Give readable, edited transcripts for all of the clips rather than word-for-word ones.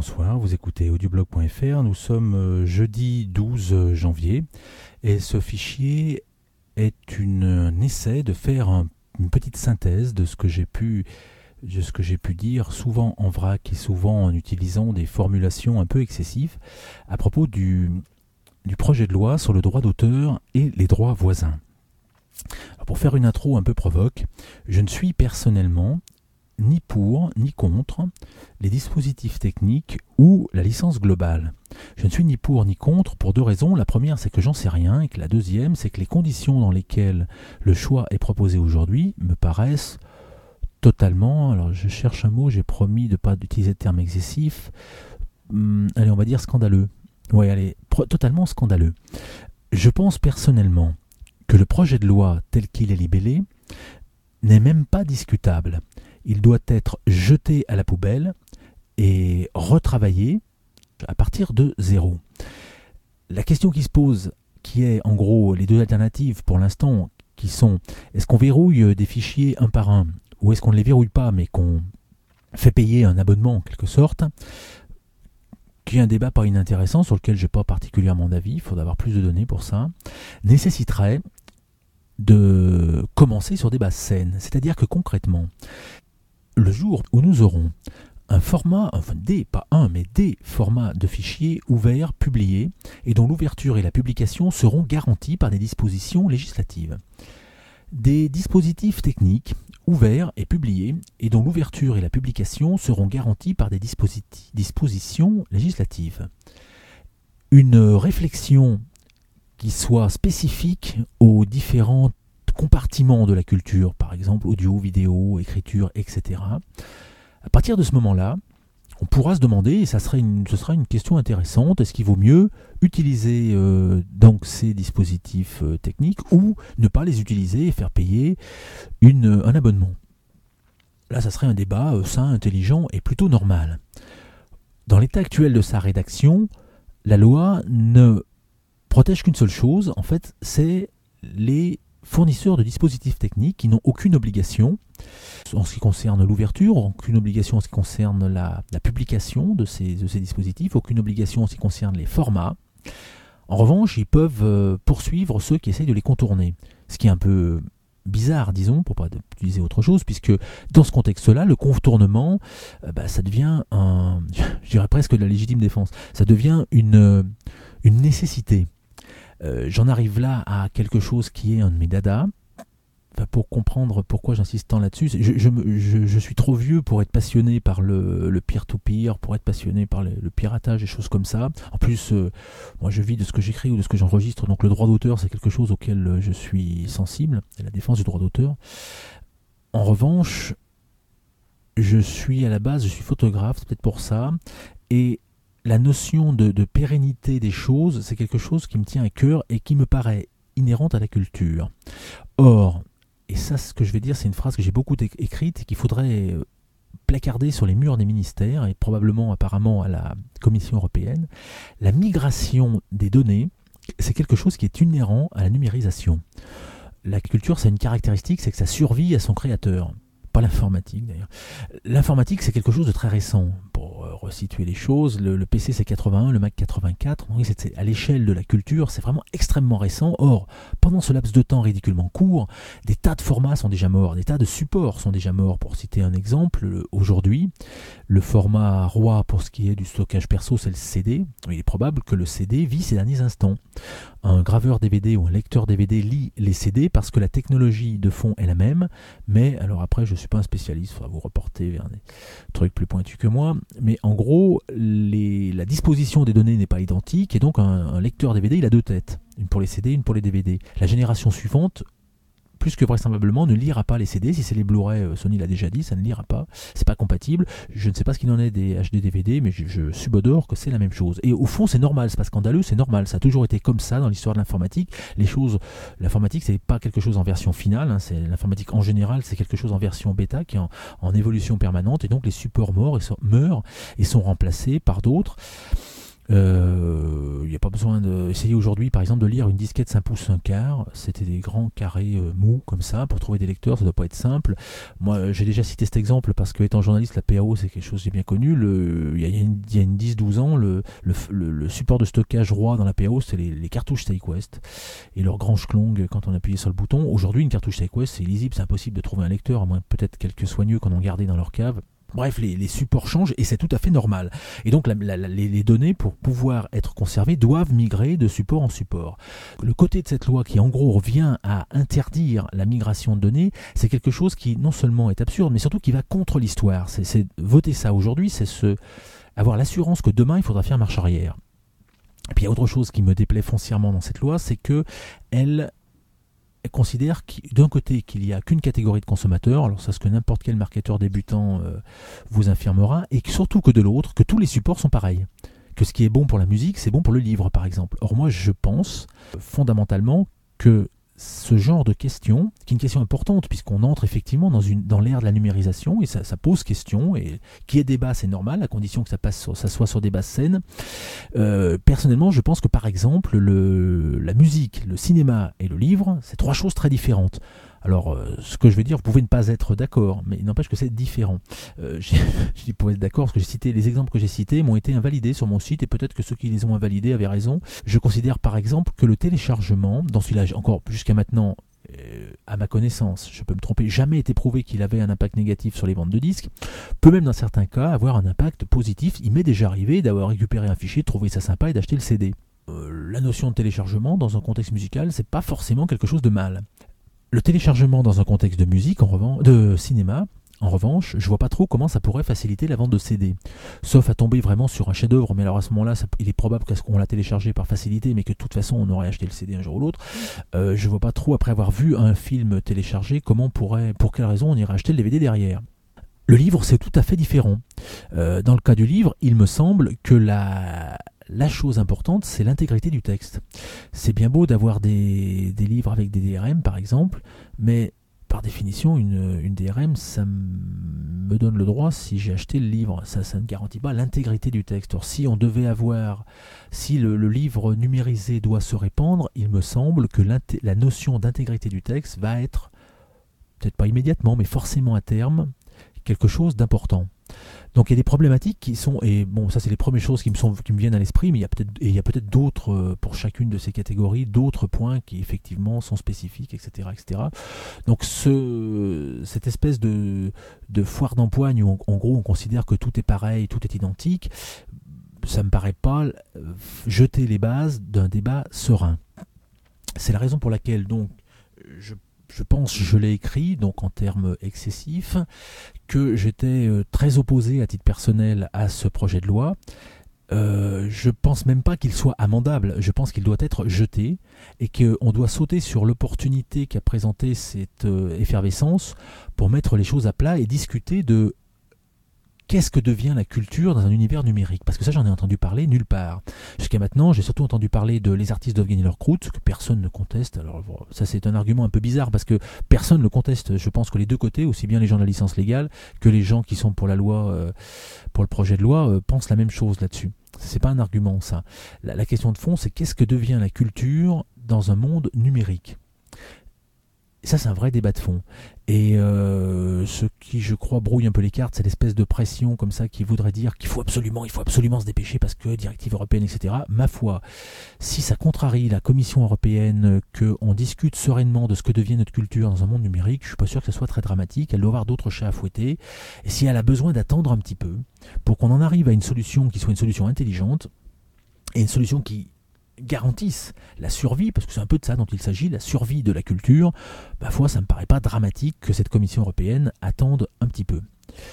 bonsoir, vous écoutez audioblog.fr, nous sommes jeudi 12 janvier et ce fichier est un essai de faire une petite synthèse de ce que j'ai pu dire, souvent en vrac et souvent en utilisant des formulations un peu excessives, à propos du projet de loi sur le droit d'auteur et les droits voisins. Alors pour faire une intro un peu provoque, je ne suis personnellement ni pour ni contre les dispositifs techniques ou la licence globale. Je ne suis ni pour ni contre pour deux raisons. La première, c'est que j'en sais rien, et que la deuxième, c'est que les conditions dans lesquelles le choix est proposé aujourd'hui me paraissent totalement, alors je cherche un mot, j'ai promis de ne pas utiliser de terme excessif, allez, on va dire scandaleux. Oui, allez, totalement scandaleux. Je pense personnellement que le projet de loi tel qu'il est libellé n'est même pas discutable. Il doit être jeté à la poubelle et retravaillé à partir de zéro. La question qui se pose, qui est en gros les deux alternatives pour l'instant, qui sont est-ce qu'on verrouille des fichiers un par un ou est-ce qu'on ne les verrouille pas mais qu'on fait payer un abonnement en quelque sorte, qui est un débat pas inintéressant sur lequel je n'ai pas particulièrement d'avis, il faudra avoir plus de données pour ça, nécessiterait de commencer sur des bases saines. C'est-à-dire que concrètement, le jour où nous aurons un format, des formats de fichiers ouverts, publiés, et dont l'ouverture et la publication seront garantis par des dispositions législatives. Des dispositifs techniques ouverts et publiés, et dont l'ouverture et la publication seront garantis par des dispositions législatives. Une réflexion qui soit spécifique aux différents compartiments de la culture, par exemple audio, vidéo, écriture, etc. À partir de ce moment-là, on pourra se demander, et ce sera une question intéressante, est-ce qu'il vaut mieux utiliser donc ces dispositifs techniques ou ne pas les utiliser et faire payer un abonnement. Là, ça serait un débat sain, intelligent et plutôt normal. Dans l'état actuel de sa rédaction, la loi ne protège qu'une seule chose, en fait, c'est les fournisseurs de dispositifs techniques qui n'ont aucune obligation en ce qui concerne l'ouverture, aucune obligation en ce qui concerne la publication de ces dispositifs, aucune obligation en ce qui concerne les formats. En revanche, ils peuvent poursuivre ceux qui essayent de les contourner, ce qui est un peu bizarre, disons, pour ne pas utiliser autre chose, puisque dans ce contexte-là, le contournement, ça devient je dirais presque de la légitime défense, ça devient une nécessité. J'en arrive là à quelque chose qui est un de mes dadas. Pour comprendre pourquoi j'insiste tant là-dessus, je suis trop vieux pour être passionné par le peer-to-peer, pour être passionné par le piratage et choses comme ça. En plus, moi je vis de ce que j'écris ou de ce que j'enregistre, donc le droit d'auteur c'est quelque chose auquel je suis sensible, et la défense du droit d'auteur. En revanche, je suis photographe, c'est peut-être pour ça, et la notion de pérennité des choses, c'est quelque chose qui me tient à cœur et qui me paraît inhérente à la culture. Or, et ça ce que je vais dire, c'est une phrase que j'ai beaucoup écrite et qu'il faudrait placarder sur les murs des ministères et probablement apparemment à la Commission européenne, la migration des données, c'est quelque chose qui est inhérent à la numérisation. La culture, c'est une caractéristique, c'est que ça survit à son créateur. Pas l'informatique d'ailleurs. L'informatique, c'est quelque chose de très récent. Pour resituer les choses, le PC c'est 81, le Mac 84, donc c'est à l'échelle de la culture, c'est vraiment extrêmement récent. Or, pendant ce laps de temps ridiculement court, des tas de formats sont déjà morts, des tas de supports sont déjà morts. Pour citer un exemple, aujourd'hui, le format roi pour ce qui est du stockage perso, c'est le CD. Il est probable que le CD vit ses derniers instants. Un graveur DVD ou un lecteur DVD lit les CD parce que la technologie de fond est la même, mais alors après je ne suis pas un spécialiste, il faudra vous reporter vers des trucs plus pointus que moi, mais en gros la disposition des données n'est pas identique et donc un lecteur DVD il a deux têtes, une pour les CD, une pour les DVD. La génération suivante, plus que vraisemblablement, ne lira pas les CD. Si c'est les Blu-ray, Sony l'a déjà dit, ça ne lira pas. C'est pas compatible. Je ne sais pas ce qu'il en est des HD DVD, mais je subodore que c'est la même chose. Et au fond, c'est normal. C'est pas scandaleux, c'est normal. Ça a toujours été comme ça dans l'histoire de l'informatique. L'informatique, c'est pas quelque chose en version finale. C'est l'informatique en général, c'est quelque chose en version bêta qui est en évolution permanente. Et donc les supports meurent et sont remplacés par d'autres. Il n'y a pas besoin d'essayer aujourd'hui, par exemple, de lire une disquette 5 pouces 1 quart. C'était des grands carrés mous comme ça. Pour trouver des lecteurs, ça ne doit pas être simple. Moi, j'ai déjà cité cet exemple parce que, étant journaliste, la PAO, c'est quelque chose que j'ai bien connu. Il y a une 10-12 ans, le support de stockage roi dans la PAO, c'est les cartouches StakeWest. Et leur grand schlong quand on appuyait sur le bouton. Aujourd'hui, une cartouche StakeWest, c'est illisible, c'est impossible de trouver un lecteur, à moins peut-être quelques soigneux qu'on en gardé dans leur cave. Bref, les supports changent et c'est tout à fait normal. Et donc les données, pour pouvoir être conservées, doivent migrer de support en support. Le côté de cette loi qui en gros revient à interdire la migration de données, c'est quelque chose qui non seulement est absurde, mais surtout qui va contre l'histoire. C'est voter ça aujourd'hui, c'est avoir l'assurance que demain il faudra faire marche arrière. Et puis il y a autre chose qui me déplaît foncièrement dans cette loi, c'est que elle considère d'un côté qu'il n'y a qu'une catégorie de consommateurs, alors c'est ce que n'importe quel marketeur débutant vous infirmera, et surtout que de l'autre, que tous les supports sont pareils. Que ce qui est bon pour la musique, c'est bon pour le livre par exemple. Or moi je pense fondamentalement que ce genre de question, qui est une question importante puisqu'on entre effectivement dans l'ère de la numérisation et ça pose question, et qu'il y ait débat c'est normal à condition que ça soit sur des bases saines. Personnellement je pense que par exemple la musique, le cinéma et le livre, c'est trois choses très différentes. Alors, ce que je vais dire, vous pouvez ne pas être d'accord, mais il n'empêche que c'est différent. Je dis pour être d'accord, parce que les exemples que j'ai cités m'ont été invalidés sur mon site, et peut-être que ceux qui les ont invalidés avaient raison. Je considère par exemple que le téléchargement, dans celui-là, encore jusqu'à maintenant, à ma connaissance, je peux me tromper, jamais été prouvé qu'il avait un impact négatif sur les ventes de disques, peut même dans certains cas avoir un impact positif. Il m'est déjà arrivé d'avoir récupéré un fichier, de trouver ça sympa et d'acheter le CD. La notion de téléchargement dans un contexte musical, c'est pas forcément quelque chose de mal. Le téléchargement dans un contexte de musique, de cinéma, en revanche, je vois pas trop comment ça pourrait faciliter la vente de CD. Sauf à tomber vraiment sur un chef-d'œuvre, mais alors à ce moment-là, il est probable qu'on l'a téléchargé par facilité, mais que de toute façon on aurait acheté le CD un jour ou l'autre. Je vois pas trop, après avoir vu un film téléchargé, pour quelle raison on irait acheter le DVD derrière. Le livre, c'est tout à fait différent. Dans le cas du livre, il me semble que la chose importante, c'est l'intégrité du texte. C'est bien beau d'avoir des livres avec des DRM, par exemple, mais par définition, une DRM, ça me donne le droit, si j'ai acheté le livre, ça ne garantit pas l'intégrité du texte. Or, si le livre numérisé doit se répandre, il me semble que la notion d'intégrité du texte va être, peut-être pas immédiatement, mais forcément à terme, quelque chose d'important. Donc il y a des problématiques qui sont, et bon, ça c'est les premières choses qui me viennent à l'esprit, mais il y a peut-être d'autres pour chacune de ces catégories, d'autres points qui effectivement sont spécifiques, etc., etc. Donc cette espèce de foire d'empoigne où en gros on considère que tout est pareil, tout est identique, ça me paraît pas jeter les bases d'un débat serein. C'est la raison pour laquelle donc je pense, je l'ai écrit, donc en termes excessifs, que j'étais très opposé à titre personnel à ce projet de loi. Je pense même pas qu'il soit amendable, je pense qu'il doit être jeté et qu'on doit sauter sur l'opportunité qu'a présentée cette effervescence pour mettre les choses à plat et discuter de qu'est-ce que devient la culture dans un univers numérique. Parce que ça, j'en ai entendu parler nulle part. Jusqu'à maintenant, j'ai surtout entendu parler de les artistes doivent gagner leur croûte, que personne ne conteste. Alors ça, c'est un argument un peu bizarre parce que personne ne le conteste. Je pense que les deux côtés, aussi bien les gens de la licence légale que les gens qui sont pour la loi, pour le projet de loi, pensent la même chose là-dessus. C'est pas un argument, ça. La question de fond, c'est qu'est-ce que devient la culture dans un monde numérique ? Et ça, c'est un vrai débat de fond. Et ce qui, je crois, brouille un peu les cartes, c'est l'espèce de pression comme ça qui voudrait dire qu'il faut absolument se dépêcher parce que directive européenne, etc. Ma foi, si ça contrarie la Commission européenne qu'on discute sereinement de ce que devient notre culture dans un monde numérique, je suis pas sûr que ce soit très dramatique. Elle doit avoir d'autres chats à fouetter. Et si elle a besoin d'attendre un petit peu pour qu'on en arrive à une solution qui soit une solution intelligente et une solution qui garantissent la survie, parce que c'est un peu de ça dont il s'agit, la survie de la culture, ma foi, ça ne me paraît pas dramatique que cette Commission européenne attende un petit peu.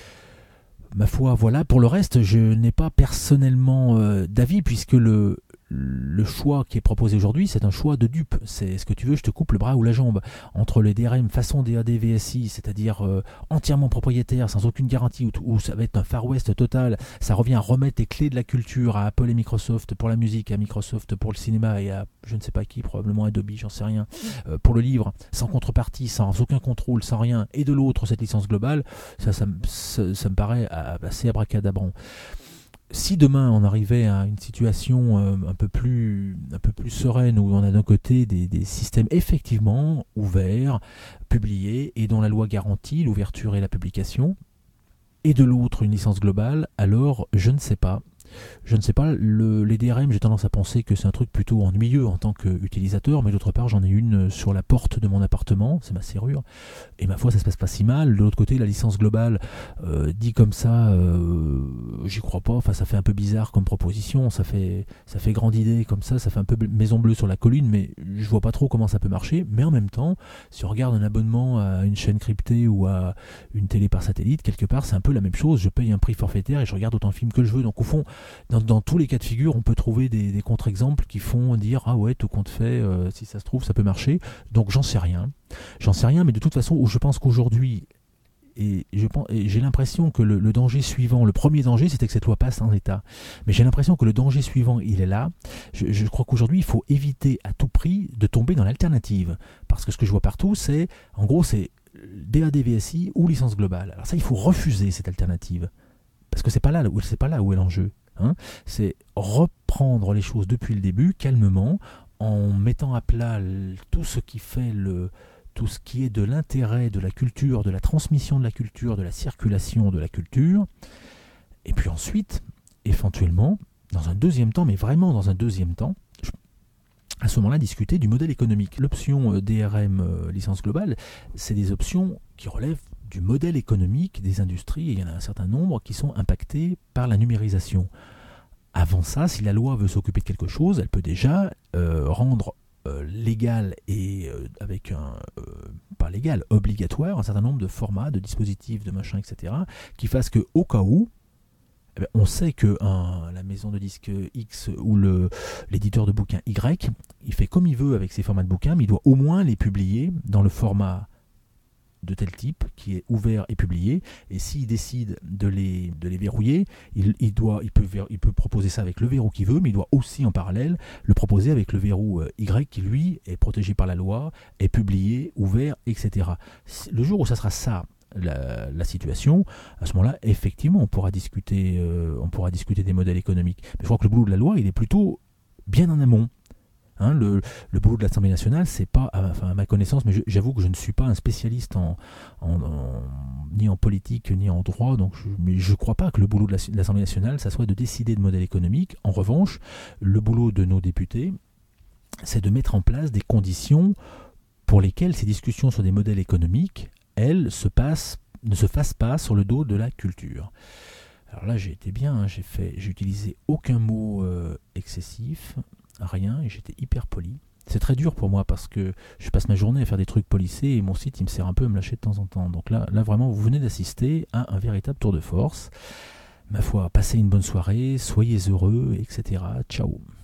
Ma foi, voilà. Pour le reste, je n'ai pas personnellement d'avis, puisque le choix qui est proposé aujourd'hui, c'est un choix de dupe. C'est ce que tu veux, je te coupe le bras ou la jambe. Entre les DRM façon DAD VSI, c'est-à-dire entièrement propriétaire, sans aucune garantie, où ça va être un Far West total, ça revient à remettre les clés de la culture à Apple et Microsoft pour la musique, à Microsoft pour le cinéma et à je ne sais pas qui, probablement Adobe, j'en sais rien, pour le livre, sans contrepartie, sans aucun contrôle, sans rien, et de l'autre cette licence globale, ça me paraît assez abracadabrant. si demain on arrivait à une situation un peu plus sereine, où on a d'un côté des systèmes effectivement ouverts, publiés, et dont la loi garantit l'ouverture et la publication, et de l'autre une licence globale, alors je ne sais pas. Je ne sais pas, les DRM, j'ai tendance à penser que c'est un truc plutôt ennuyeux en tant qu'utilisateur, mais d'autre part, j'en ai une sur la porte de mon appartement, c'est ma serrure, et ma foi, ça se passe pas si mal. De l'autre côté, la licence globale, dit comme ça, j'y crois pas, enfin, ça fait un peu bizarre comme proposition, ça fait grande idée comme ça fait un peu maison bleue sur la colline, mais je vois pas trop comment ça peut marcher. Mais en même temps, si on regarde un abonnement à une chaîne cryptée ou à une télé par satellite, quelque part, c'est un peu la même chose, je paye un prix forfaitaire et je regarde autant de films que je veux, donc au fond, dans tous les cas de figure, on peut trouver des contre-exemples qui font dire ah ouais, tout compte fait, si ça se trouve, ça peut marcher. Donc j'en sais rien, mais de toute façon, je pense qu'aujourd'hui, et j'ai l'impression que le danger suivant, le premier danger, c'était que cette loi passe en l'état. Mais j'ai l'impression que le danger suivant, il est là. Je crois qu'aujourd'hui, il faut éviter à tout prix de tomber dans l'alternative, parce que ce que je vois partout, c'est, en gros, c'est DADVSI ou licence globale. Alors ça, il faut refuser cette alternative. Parce que c'est pas là où est l'enjeu. C'est reprendre les choses depuis le début, calmement, en mettant à plat tout ce qui est de l'intérêt de la culture, de la transmission de la culture, de la circulation de la culture. Et puis ensuite, éventuellement, dans un deuxième temps, mais vraiment dans un deuxième temps, à ce moment-là, discuter du modèle économique. L'option DRM licence globale, c'est des options qui relèvent du modèle économique des industries, et il y en a un certain nombre qui sont impactés par la numérisation. Avant ça, si la loi veut s'occuper de quelque chose, elle peut déjà rendre légal et avec pas légal, obligatoire, un certain nombre de formats, de dispositifs, de machins, etc., qui fassent qu'au cas où, on sait que la maison de disques X ou l'éditeur de bouquins Y, il fait comme il veut avec ses formats de bouquins, mais il doit au moins les publier dans le format de tel type qui est ouvert et publié, et s'il décide de les verrouiller, il peut proposer ça avec le verrou qu'il veut, mais il doit aussi en parallèle le proposer avec le verrou Y qui lui est protégé par la loi, est publié, ouvert, etc. Le jour où ça sera ça la situation, à ce moment-là, effectivement, on pourra discuter des modèles économiques. Mais je crois que le boulot de la loi, il est plutôt bien en amont. Le boulot de l'Assemblée nationale, c'est pas, à ma connaissance, mais j'avoue que je ne suis pas un spécialiste ni en politique ni en droit, mais je ne crois pas que le boulot de l'Assemblée nationale, ça soit de décider de modèle économique. En revanche, le boulot de nos députés, c'est de mettre en place des conditions pour lesquelles ces discussions sur des modèles économiques, elles, ne se fassent pas sur le dos de la culture. Alors là, j'ai été bien, j'ai utilisé aucun mot excessif, rien, et j'étais hyper poli. C'est très dur pour moi parce que je passe ma journée à faire des trucs polissés et mon site il me sert un peu à me lâcher de temps en temps. Donc là vraiment, vous venez d'assister à un véritable tour de force. Ma foi, passez une bonne soirée, soyez heureux, etc. Ciao.